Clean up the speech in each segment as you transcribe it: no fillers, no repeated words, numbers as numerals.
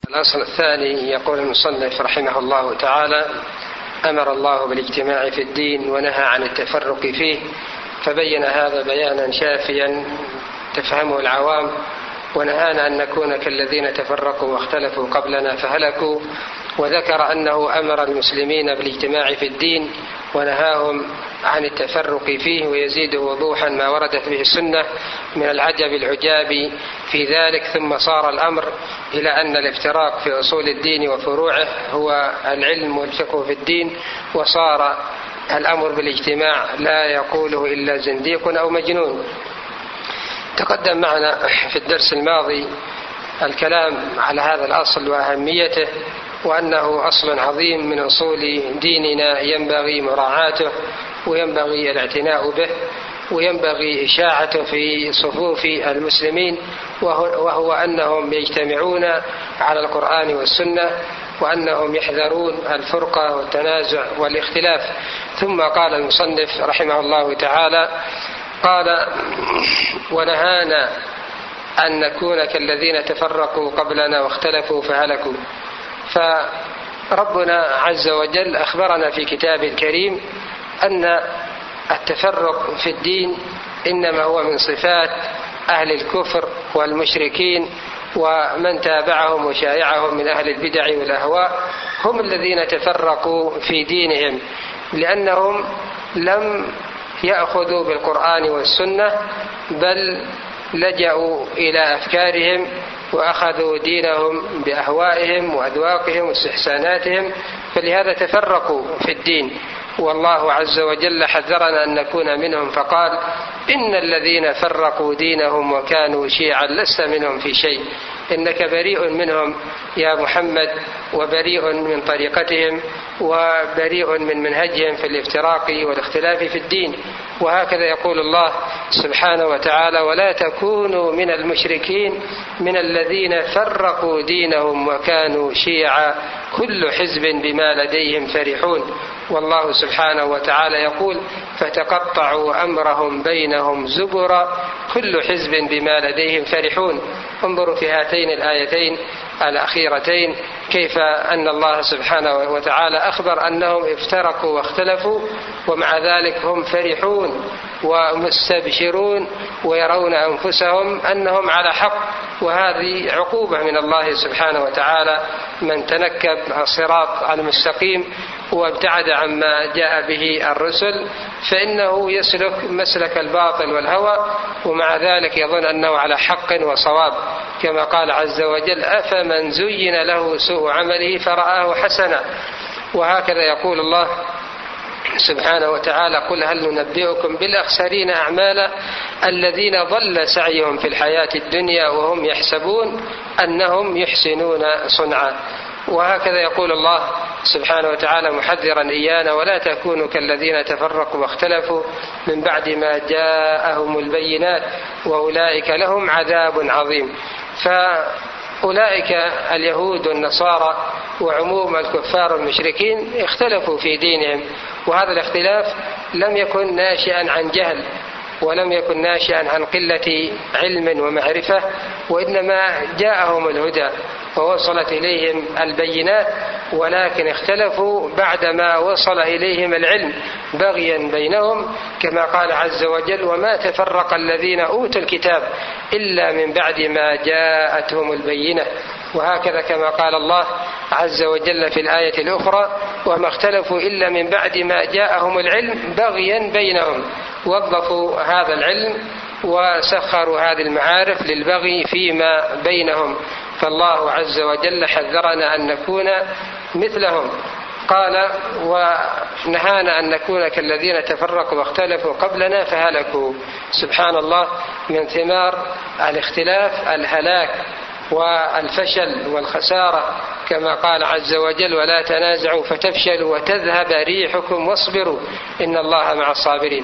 الأصل الثاني يقول المصنف رحمه الله تعالى: أمر الله بالاجتماع في الدين ونهى عن التفرق فيه، فبين هذا بيانا شافيا تفهمه العوام، ونهانا أن نكون كالذين تفرقوا واختلفوا قبلنا فهلكوا، وذكر أنه أمر المسلمين بالاجتماع في الدين ونهاهم عن التفرق فيه، ويزيد وضوحا ما وردت به السنة من العجب العجاب في ذلك. ثم صار الأمر إلى أن الافتراق في أصول الدين وفروعه هو العلم والفقه في الدين، وصار الأمر بالاجتماع لا يقوله إلا زنديق أو مجنون. تقدم معنا في الدرس الماضي الكلام على هذا الأصل وأهميته، وأنه أصل عظيم من أصول ديننا ينبغي مراعاته وينبغي الاعتناء به وينبغي إشاعته في صفوف المسلمين، وهو أنهم يجتمعون على القرآن والسنة، وأنهم يحذرون الفرقة والتنازع والاختلاف. ثم قال المصنف رحمه الله تعالى: قال: ونهانا أن نكون كالذين تفرقوا قبلنا واختلفوا فهلكوا. فربنا عز وجل أخبرنا في كتابه الكريم أن التفرق في الدين إنما هو من صفات أهل الكفر والمشركين ومن تابعهم وشايعهم من أهل البدع والأهواء، هم الذين تفرقوا في دينهم لأنهم لم يأخذوا بالقرآن والسنة، بل لجأوا إلى أفكارهم وأخذوا دينهم بأهوائهم وأذواقهم واستحساناتهم، فلهذا تفرقوا في الدين. والله عز وجل حذرنا أن نكون منهم فقال: إن الذين فرقوا دينهم وكانوا شيعا لست منهم في شيء، إنك بريء منهم يا محمد، وبريء من طريقتهم وبريء من منهجهم في الافتراق والاختلاف في الدين. وهكذا يقول الله سبحانه وتعالى: ولا تكونوا من المشركين من الذين فرقوا دينهم وكانوا شيعا كل حزب بما لديهم فرحون. والله سبحانه وتعالى يقول: فتقطعوا أمرهم بينهم زبرا كل حزب بما لديهم فرحون. انظروا في هاتين الآيتين الأخيرتين كيف أن الله سبحانه وتعالى أخبر أنهم افترقوا واختلفوا، ومع ذلك هم فرحون ومستبشرون ويرون أنفسهم أنهم على حق. وهذه عقوبة من الله سبحانه وتعالى من تنكب الصراط المستقيم وابتعد عما جاء به الرسل، فإنه يسلك مسلك الباطل والهوى، ومع ذلك يظن أنه على حق وصواب، كما قال عز وجل: أفمن زين له سوء عمله فرآه حسنا. وهكذا يقول الله سبحانه وتعالى: قل هل ننبئكم بالأخسرين أعمالا الذين ضل سعيهم في الحياة الدنيا وهم يحسبون أنهم يحسنون صنعا. وهكذا يقول الله سبحانه وتعالى محذرا إيانا: ولا تكونوا كالذين تفرقوا واختلفوا من بعد ما جاءهم البينات وأولئك لهم عذاب عظيم. فأولئك اليهود والنصارى وعموم الكفار والمشركين اختلفوا في دينهم، وهذا الاختلاف لم يكن ناشئا عن جهل ولم يكن ناشئا عن قلة علم ومعرفة، وإنما جاءهم الهدى ووصلت إليهم البينات، ولكن اختلفوا بعدما وصل إليهم العلم بغيا بينهم، كما قال عز وجل: وما تفرق الذين أوتوا الكتاب إلا من بعد ما جاءتهم البينة. وهكذا كما قال الله عز وجل في الآية الأخرى: وما اختلفوا إلا من بعد ما جاءهم العلم بغيا بينهم. وظفوا هذا العلم وسخروا هذه المعارف للبغي فيما بينهم، فالله عز وجل حذرنا أن نكون مثلهم. قال: ونهانا أن نكون كالذين تفرقوا واختلفوا قبلنا فهلكوا. سبحان الله، من ثمار الاختلاف الهلاك والفشل والخسارة، كما قال عز وجل: ولا تنازعوا فتفشلوا وتذهب ريحكم واصبروا إن الله مع الصابرين.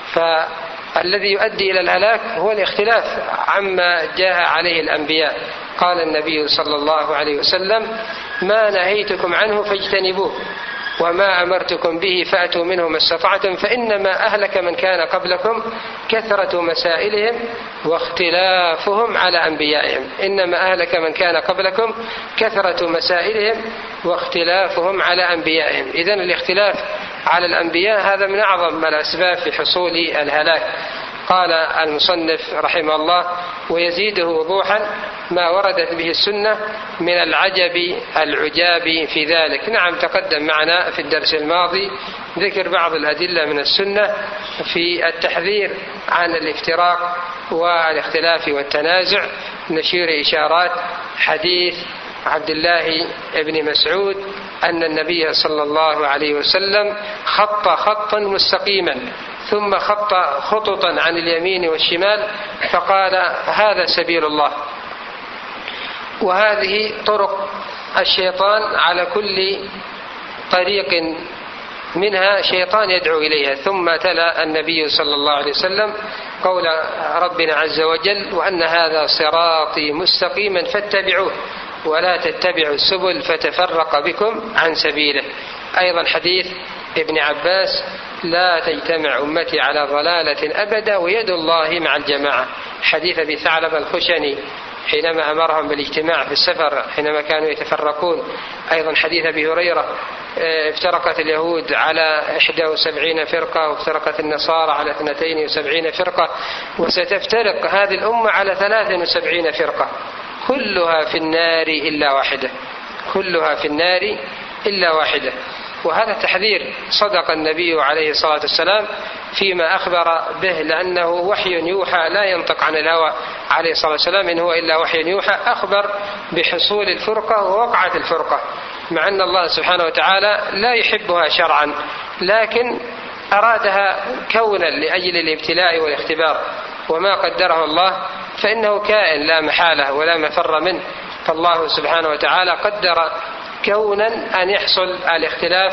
فالذي يؤدي إلى الهلاك هو الاختلاف عما جاء عليه الأنبياء. قال النبي صلى الله عليه وسلم: ما نهيتكم عنه فاجتنبوه، وما أمرتكم به فأتوا منه ما استطعتم فإنما أهلك من كان قبلكم كثرة مسائلهم واختلافهم على أنبيائهم. إنما أهلك من كان قبلكم كثرة مسائلهم واختلافهم على أنبيائهم. إذن الاختلاف على الأنبياء هذا من أعظم الأسباب في حصول الهلاك. قال المصنف رحمه الله: ويزيده وضوحا ما وردت به السنة من العجب العجاب في ذلك. نعم، تقدم معنا في الدرس الماضي ذكر بعض الأدلة من السنة في التحذير عن الافتراق والاختلاف والتنازع. نشير إشارات حديث عبد الله بن مسعود أن النبي صلى الله عليه وسلم خط خطا مستقيما ثم خط خططا عن اليمين والشمال فقال: هذا سبيل الله. وهذه طرق الشيطان، على كل طريق منها شيطان يدعو إليها. ثم تلا النبي صلى الله عليه وسلم قول ربنا عز وجل: وأن هذا صراطي مستقيما فاتبعوه ولا تتبعوا السبل فتفرق بكم عن سبيله. أيضا حديث ابن عباس: لا تجتمع أمتي على ضلالة أبدا ويد الله مع الجماعة. حديث أبي ثعلبة الخشني حينما أمرهم بالاجتماع في السفر حينما كانوا يتفرقون. أيضا حديث أبي هريرة: افترقت اليهود على 71 فرقة وافترقت النصارى على 72 فرقة وستفترق هذه الأمة على 73 فرقة كلها في النار إلا واحدة، كلها في النار إلا واحدة. وهذا التحذير صدق النبي عليه الصلاة والسلام فيما أخبر به، لأنه وحي يوحى لا ينطق عن الهوى عليه الصلاة والسلام، إن هو إلا وحي يوحى. أخبر بحصول الفرقة ووقعة الفرقة، مع أن الله سبحانه وتعالى لا يحبها شرعا، لكن أرادها كونا لأجل الابتلاء والاختبار. وما قدره الله فإنه كائن لا محالة ولا مفر منه. فالله سبحانه وتعالى قدر كونا أن يحصل الاختلاف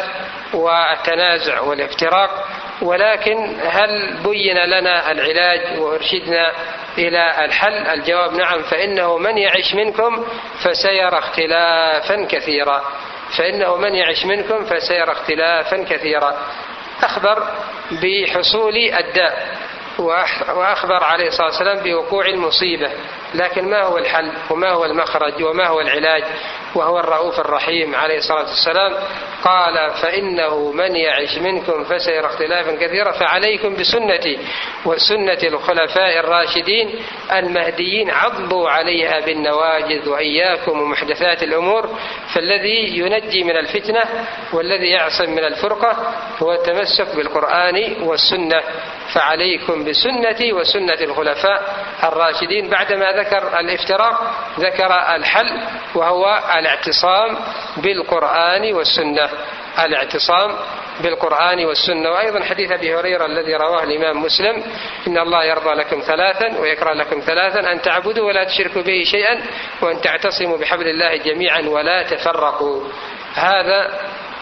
والتنازع والافتراق، ولكن هل بين لنا العلاج وأرشدنا إلى الحل؟ الجواب نعم. فإنه من يعش منكم فسيرى اختلافا كثيرا، فإنه من يعش منكم فسيرى اختلافا كثيرا. أخبر بحصول الداء وأخبر عليه الصلاة والسلام بوقوع المصيبة، لكن ما هو الحل وما هو المخرج وما هو العلاج؟ وهو الرؤوف الرحيم عليه الصلاة والسلام. قال: فإنه من يعش منكم فسيرى اختلافا كثيرا فعليكم بسنتي وسنة الخلفاء الراشدين المهديين عضوا عليها بالنواجذ وإياكم ومحدثات الأمور. فالذي ينجي من الفتنة والذي يعصم من الفرقة هو التمسك بالقرآن والسنة. فعليكم بسنتي وسنة الخلفاء الراشدين. بعدما ذكر الافتراق ذكر الحل، وهو الاعتصام بالقرآن والسنة، الاعتصام بالقرآن والسنة. وأيضا حديث أبي هريرة الذي رواه الإمام مسلم: إن الله يرضى لكم ثلاثا ويكره لكم ثلاثا: أن تعبدوا ولا تشركوا به شيئا وأن تعتصموا بحبل الله جميعا ولا تفرقوا. هذا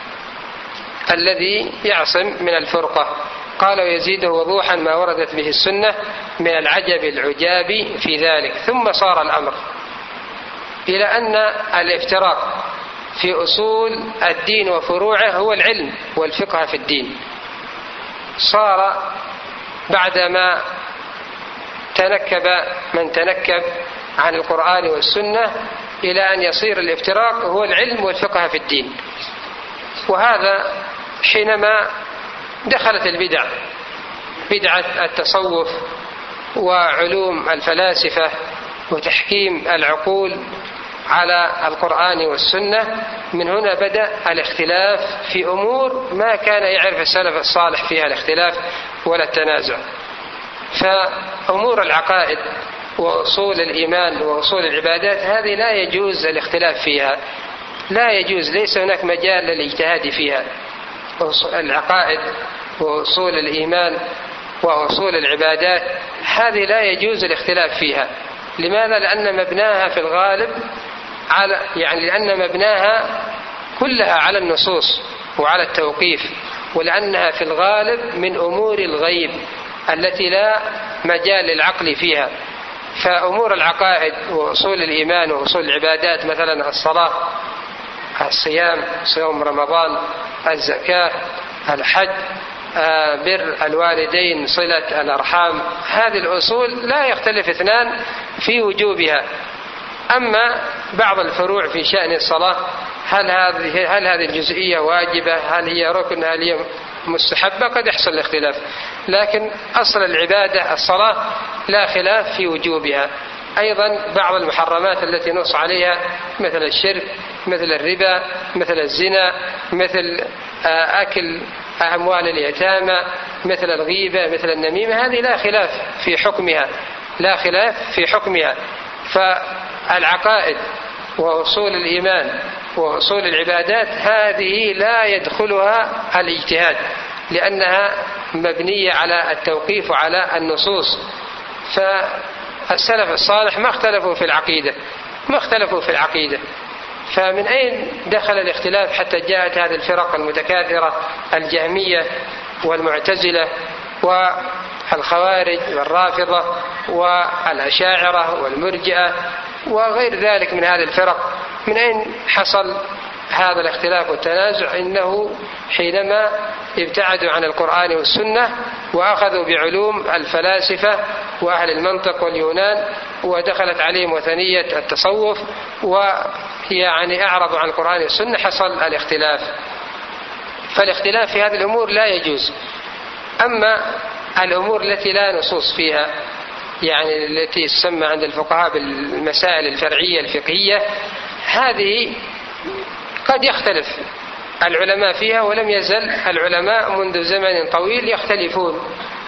الذي يعصم من الفرقة. قال: ويزيده وضوحا ما وردت به السنة من العجب العجاب في ذلك. ثم صار الأمر إلى أن الافتراق في أصول الدين وفروعه هو العلم والفقه في الدين. صار بعدما تنكب من تنكب عن القرآن والسنة إلى أن يصير الافتراق هو العلم والفقه في الدين. وهذا حينما دخلت البدع، بدعة التصوف وعلوم الفلاسفة وتحكيم العقول على القرآن والسنة. من هنا بدأ الاختلاف في أمور ما كان يعرف السلف الصالح فيها الاختلاف ولا التنازع. فأمور العقائد وأصول الإيمان وأصول العبادات هذه لا يجوز الاختلاف فيها، لا يجوز، ليس هناك مجال للاجتهاد فيها. العقائد وأصول الإيمان وأصول العبادات هذه لا يجوز الاختلاف فيها. لماذا؟ لأن مبناها في الغالب لأن مبناها كلها على النصوص وعلى التوقيف، ولأنها في الغالب من أمور الغيب التي لا مجال للعقل فيها. فأمور العقائد وأصول الإيمان وأصول العبادات مثلا الصلاة الصيام، صيام رمضان، الزكاة، الحج، بر الوالدين، صلة الأرحام. هذه الأصول لا يختلف اثنان في وجوبها. أما بعض الفروع في شأن الصلاة، هل هذه الجزئية واجبة، هل هي ركن، هل هي مستحبة، قد يحصل الاختلاف. لكن أصل العبادة الصلاة لا خلاف في وجوبها. أيضا بعض المحرمات التي نص عليها مثل الشرك، مثل الربا، مثل الزنا، مثل أكل أموال اليتامى، مثل الغيبة، مثل النميمة، هذه لا خلاف في حكمها، لا خلاف في حكمها. فالعقائد وأصول الإيمان وأصول العبادات هذه لا يدخلها الاجتهاد، لأنها مبنية على التوقيف على النصوص. فالسلف الصالح ما اختلفوا في العقيدة، فمن أين دخل الاختلاف حتى جاءت هذه الفرق المتكاثرة، الجهمية والمعتزلة والخوارج والرافضة والأشاعرة والمرجئة وغير ذلك من هذه الفرق؟ من أين حصل هذا الاختلاف والتنازع؟ إنه حينما ابتعدوا عن القرآن والسنة وأخذوا بعلوم الفلاسفة وأهل المنطق واليونان، ودخلت عليهم وثنية التصوف، ويعني أعرضوا عن القرآن والسنة، حصل الاختلاف. فالاختلاف في هذه الأمور لا يجوز. أما الأمور التي لا نصوص فيها، يعني التي تسمى عند الفقهاء بالمسائل الفرعية الفقهية، هذه قد يختلف العلماء فيها، ولم يزل العلماء منذ زمن طويل يختلفون.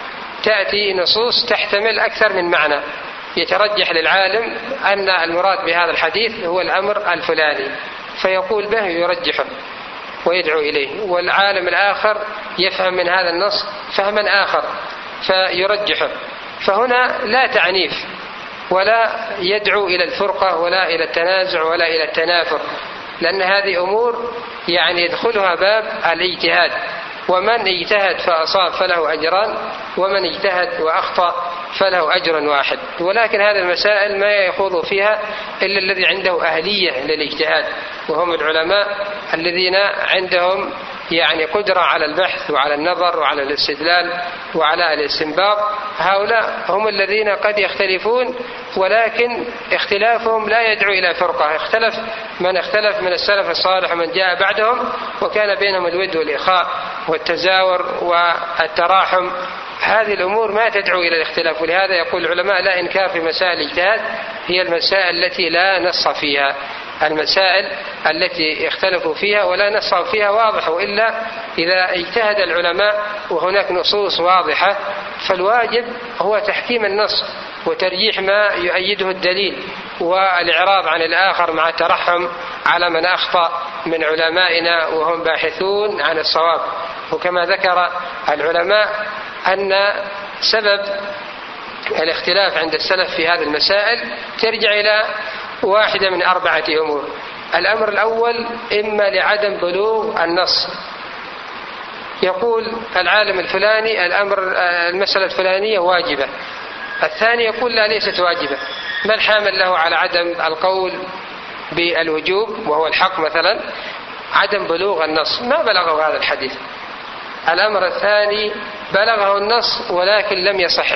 تأتي نصوص تحتمل أكثر من معنى، يترجح للعالم أن المراد بهذا الحديث هو الأمر الفلاني فيقول به يرجحه ويدعو إليه، والعالم الآخر يفهم من هذا النص فهما آخر فيرجحه. فهنا لا تعنيف ولا يدعو إلى الفرقة ولا إلى التنازع ولا إلى التنافر، لأن هذه أمور يعني يدخلها باب الاجتهاد، ومن اجتهد فأصاب فله أجران، ومن اجتهد وأخطأ فله أجر واحد. ولكن هذه المسائل ما يخوض فيها إلا الذي عنده أهلية للاجتهاد، وهم العلماء الذين عندهم يعني قدرة على البحث وعلى النظر وعلى الاستدلال وعلى الاستنباط. هؤلاء هم الذين قد يختلفون، ولكن اختلافهم لا يدعو إلى فرقة. اختلف من السلف الصالح ومن جاء بعدهم، وكان بينهم الود والإخاء والتزاور والتراحم. هذه الأمور ما تدعو إلى الاختلاف. ولهذا يقول العلماء لا إنكار في مسائل الاجتهاد، هي المسائل التي لا نص فيها، المسائل التي اختلفوا فيها ولا نص فيها واضح. وإلا إذا اجتهد العلماء وهناك نصوص واضحة، فالواجب هو تحكيم النص وترجيح ما يؤيده الدليل، والإعراض عن الآخر مع الترحم على من أخطأ من علمائنا وهم باحثون عن الصواب. وكما ذكر العلماء أن سبب الاختلاف عند السلف في هذه المسائل ترجع إلى واحدة من 4 أمور. الأمر الأول إما لعدم بلوغ النص، يقول العالم الفلاني المسألة الفلانية واجبة، الثاني يقول لا ليست واجبة. ما الحامل له على عدم القول بالوجوب وهو الحق؟ مثلا عدم بلوغ النص، ما بلغه هذا الحديث. الأمر الثاني بلغه النص ولكن لم يصح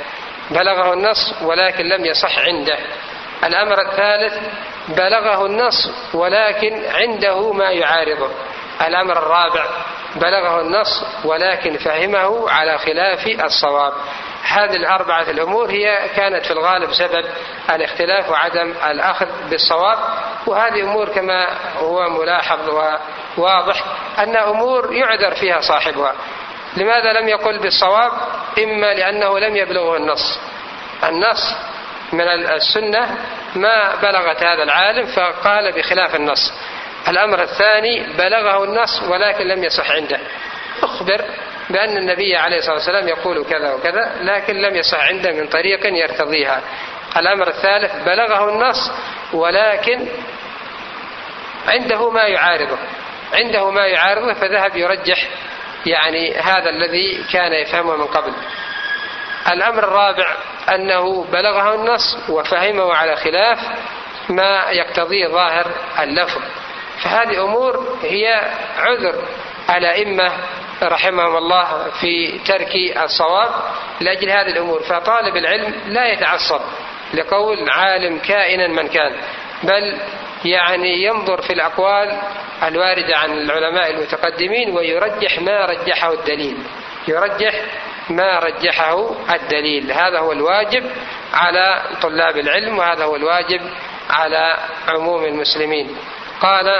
عنده. الأمر الثالث بلغه النص ولكن عنده ما يعارضه. الأمر الرابع بلغه النص ولكن فهمه على خلاف الصواب. هذه 4 الأمور هي كانت في الغالب سبب الاختلاف وعدم الأخذ بالصواب. وهذه أمور كما هو ملاحظ وواضح أن أمور يعذر فيها صاحبها. لماذا لم يقل بالصواب؟ إما لأنه لم يبلغه النص من السنة ما بلغت هذا العالم فقال بخلاف النص. الأمر الثاني بلغه النص ولكن لم يصح عنده، أخبر بأن النبي عليه الصلاة والسلام يقول كذا وكذا لكن لم يصح عنده من طريق يرتضيها. الأمر الثالث بلغه النص ولكن عنده ما يعارضه فذهب يرجح يعني هذا الذي كان يفهمه من قبل. الأمر الرابع أنه بلغه النص وفهمه على خلاف ما يقتضيه ظاهر اللفظ. فهذه أمور هي عذر الأئمة رحمهم الله في ترك الصواب لأجل هذه الأمور. فطالب العلم لا يتعصب لقول عالم كائنا من كان، بل يعني ينظر في الأقوال الواردة عن العلماء المتقدمين ويرجح ما رجحه الدليل، يرجح ما رجحه الدليل. هذا هو الواجب على طلاب العلم، وهذا هو الواجب على عموم المسلمين. قال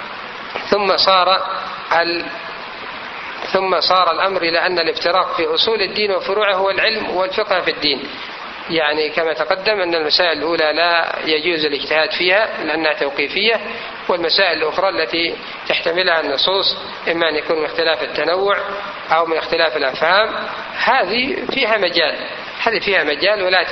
ثم صار الأمر إلى أن الافتراق في أصول الدين وفروعه هو العلم والفقه في الدين. يعني كما تقدم أن المسائل الأولى لا يجوز الاجتهاد فيها لأنها توقيفية، والمسائل الأخرى التي تحتملها النصوص إما أن يكون من اختلاف التنوع أو من اختلاف الأفهام هذه فيها مجال ولا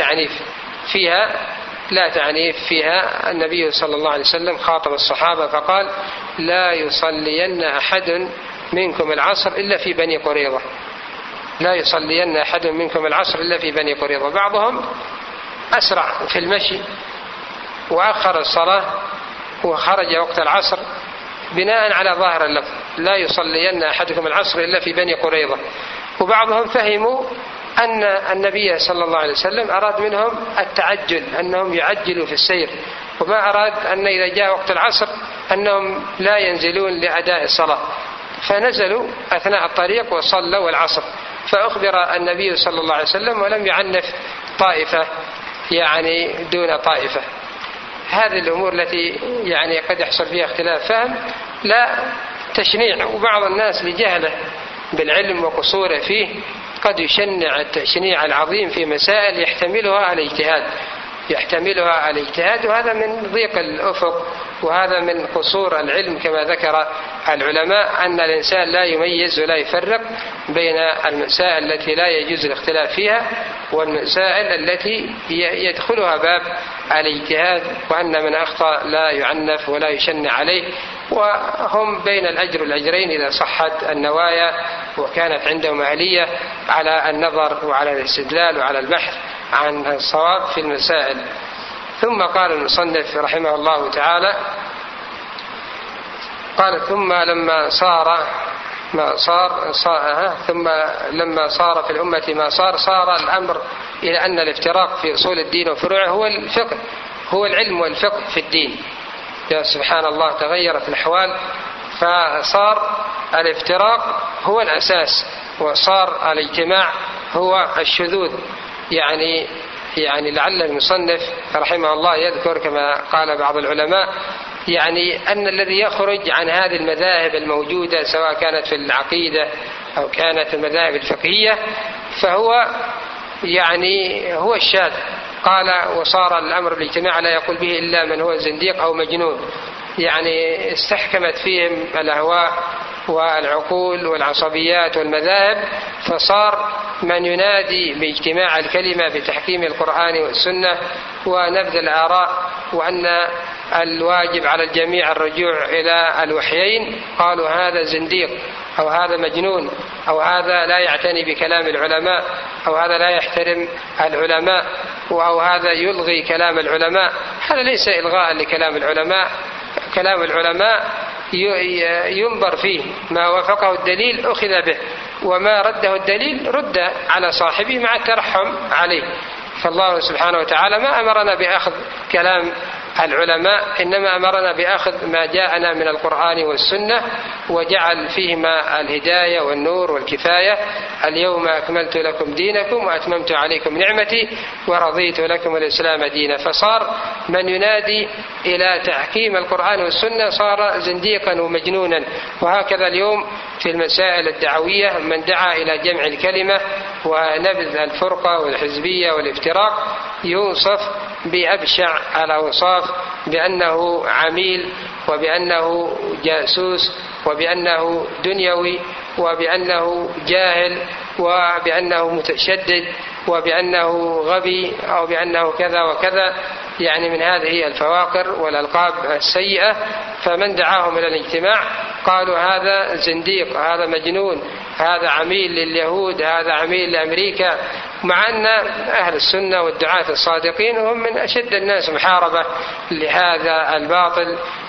تعنيف فيها. النبي صلى الله عليه وسلم خاطب الصحابة فقال: لا يصلين أحد منكم العصر إلا في بني قريظة، لا يصلين أحد منكم العصر إلا في بني قريظة. بعضهم أسرع في المشي وأخر الصلاة وخرج وقت العصر بناء على ظاهر اللفظ: لا يصلين أحدكم العصر إلا في بني قريظة. وبعضهم فهموا أن النبي صلى الله عليه وسلم أراد منهم التعجل، أنهم يعجلوا في السير، وما أراد أن إذا جاء وقت العصر أنهم لا ينزلون لأداء الصلاة، فنزلوا أثناء الطريق وصلوا العصر. فأخبر النبي صلى الله عليه وسلم ولم يعنف طائفة يعني دون طائفة. هذه الأمور التي يعني قد يحصل فيها اختلاف فهم لا تشنيع، وبعض الناس لجهله بالعلم وقصوره فيه قد يشنع التشنيع العظيم في مسائل يحتملها الاجتهاد، وهذا من ضيق الأفق، وهذا من قصور العلم كما ذكر العلماء أن الإنسان لا يميز ولا يفرق بين المسائل التي لا يجوز الاختلاف فيها والمسائل التي يدخلها باب الاجتهاد، وأن من أخطأ لا يعنف ولا يشنع عليه، وهم بين الأجر والأجرين إذا صحت النوايا وكانت عندهم أهلية على النظر وعلى الاستدلال وعلى البحث عن الصواب في المسائل. ثم قال المصنف رحمه الله تعالى: قال ثم لما صار في الأمة ما صار الأمر إلى أن الافتراق في أصول الدين وفروعه هو الفقه، هو العلم والفقه في الدين. يا سبحان الله، تغيرت الأحوال، فصار الافتراق هو الأساس، وصار الاجتماع هو الشذوذ. يعني لعل المصنف رحمه الله يذكر كما قال بعض العلماء يعني أن الذي يخرج عن هذه المذاهب الموجودة سواء كانت في العقيدة أو كانت في المذاهب الفقهية فهو هو الشاذ. قال: وصار الأمر بالاجتماع لا يقول به إلا من هو زنديق أو مجنون. يعني استحكمت فيهم الأهواء والعقول والعصبيات والمذاهب، فصار من ينادي باجتماع الكلمة بتحكيم القرآن والسنة ونبذ الآراء وأن الواجب على الجميع الرجوع إلى الوحيين، قالوا هذا زنديق أو هذا مجنون أو هذا لا يعتني بكلام العلماء أو هذا لا يحترم العلماء أو هذا يلغي كلام العلماء. هذا ليس إلغاء لكلام العلماء، كلام العلماء ينظر فيه، ما وافقه الدليل أخذ به، وما رده الدليل رد على صاحبه مع الترحم عليه. فالله سبحانه وتعالى ما أمرنا بأخذ كلام العلماء، إنما أمرنا بأخذ ما جاءنا من القرآن والسنة، وجعل فيهما الهداية والنور والكفاية. اليوم أكملت لكم دينكم وأتممت عليكم نعمتي ورضيت لكم الإسلام دينا. فصار من ينادي إلى تحكيم القرآن والسنة صار زنديقا ومجنونا. وهكذا اليوم في المسائل الدعوية من دعا إلى جمع الكلمة ونبذ الفرقة والحزبية والافتراق يوصف بأبشع الأوصاف، بأنه عميل وبأنه جاسوس وبأنه دنيوي وبأنه جاهل وبأنه متشدد وبأنه غبي أو بأنه كذا وكذا، من هذه الفواقر والألقاب السيئة. فمن دعاهم إلى الاجتماع قالوا هذا زنديق، هذا مجنون، هذا عميل لليهود، هذا عميل لأمريكا، مع أن أهل السنة والدعاة الصادقين هم من أشد الناس محاربة لهذا الباطل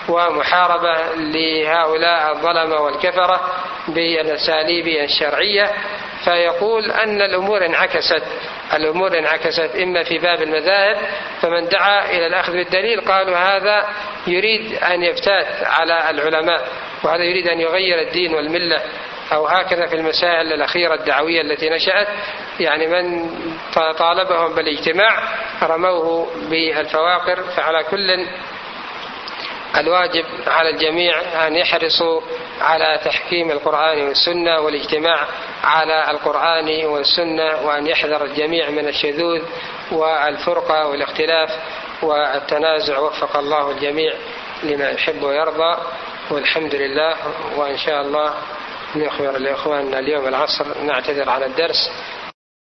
ومحاربة لهؤلاء الظلمة والكفرة بالأساليب الشرعية. فيقول أن الأمور انعكست إما في باب المذاهب، فمن دعا إلى الأخذ بالدليل قالوا هذا يريد أن يفتات على العلماء، وهذا يريد أن يغير الدين والملة، أو هكذا في المسائل الأخيرة الدعوية التي نشأت، يعني من طالبهم بالاجتماع رموه بالفواقر. فعلى كل الواجب على الجميع أن يحرصوا على تحكيم القرآن والسنة والاجتماع على القرآن والسنة، وأن يحذر الجميع من الشذوذ والفرقة والاختلاف والتنازع. وفق الله الجميع لما يحب ويرضى، والحمد لله. وإن شاء الله نخبر الإخوان اليوم العصر نعتذر على الدرس.